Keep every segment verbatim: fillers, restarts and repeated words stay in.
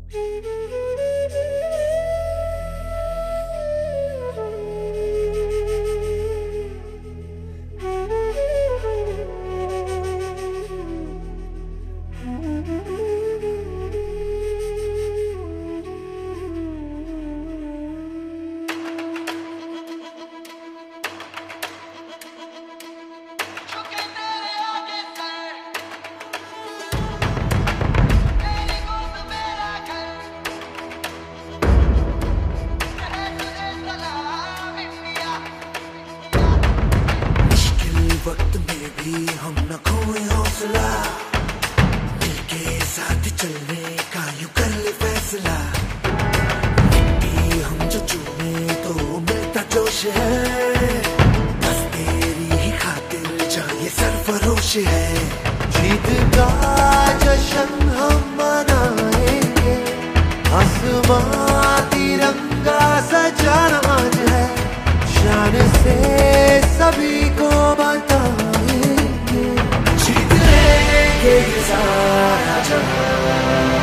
वक्त में भी हम न खोए हौसला, मिलके साथ चलने का यूं कर ले फैसला। मिट्टी हम जो चूमे तो मिलता जोश है, बस तेरी ही खातिर जाए सरफरोश है। जीत का जश्न हम मनाएंगे, आसमां तिरंगा सजाना आज है। शान से सभी को बताएंगे, जीत लेंगे ये सारा जहां।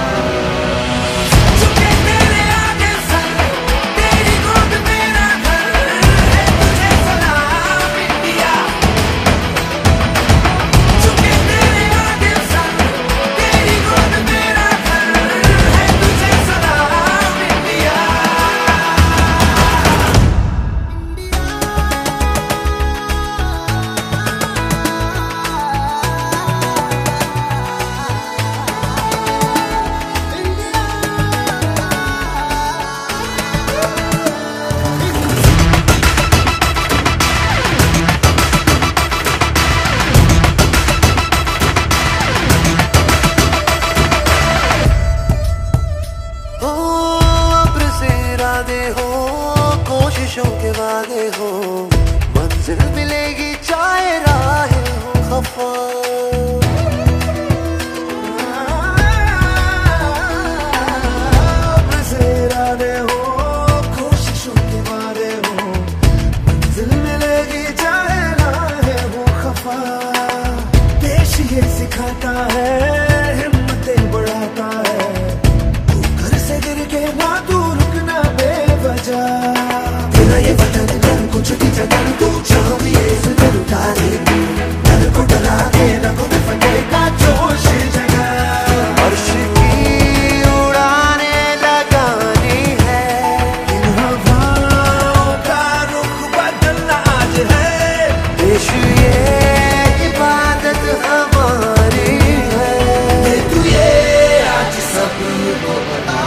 के वादे हो, मंजिल मिलेगी चाहे राहें हो खफा। अपने से इरादे हो, कोशिशों के वादे हो, मंजिल मिलेगी चाहे राहें हो खफा। देश ये सिखाता है, हिम्मतें बढ़ाता है, तू घर से गिर के ना तू रुकना बेवजह। ये वतन कर कुछ भी जगह तू चाहे इस दिल उतारे, दिल को डरा के रखो में फटेगा जोश जगा। अर्श की उड़ाने लगानी है, इन हवाओं का रुख बदलना आज है। देश ये इबादत हमारी है, तू ये आज सबको बता।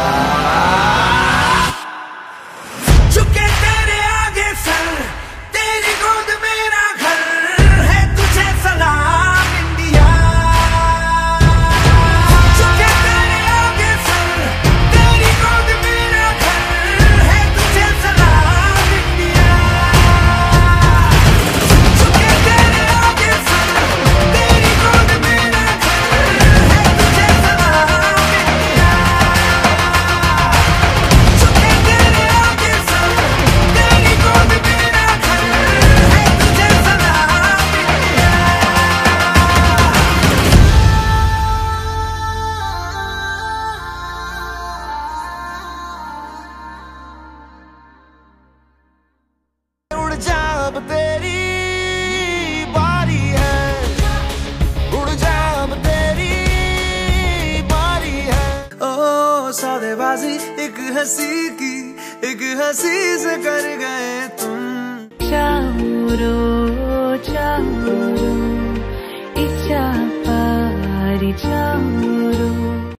अब तेरी बारी है, उड़ जा अब तेरी बारी है। ओ सौदेबाजी एक हंसी की, एक हंसी से कर गए तुम। चारो चारो इच्छा पारी चारो।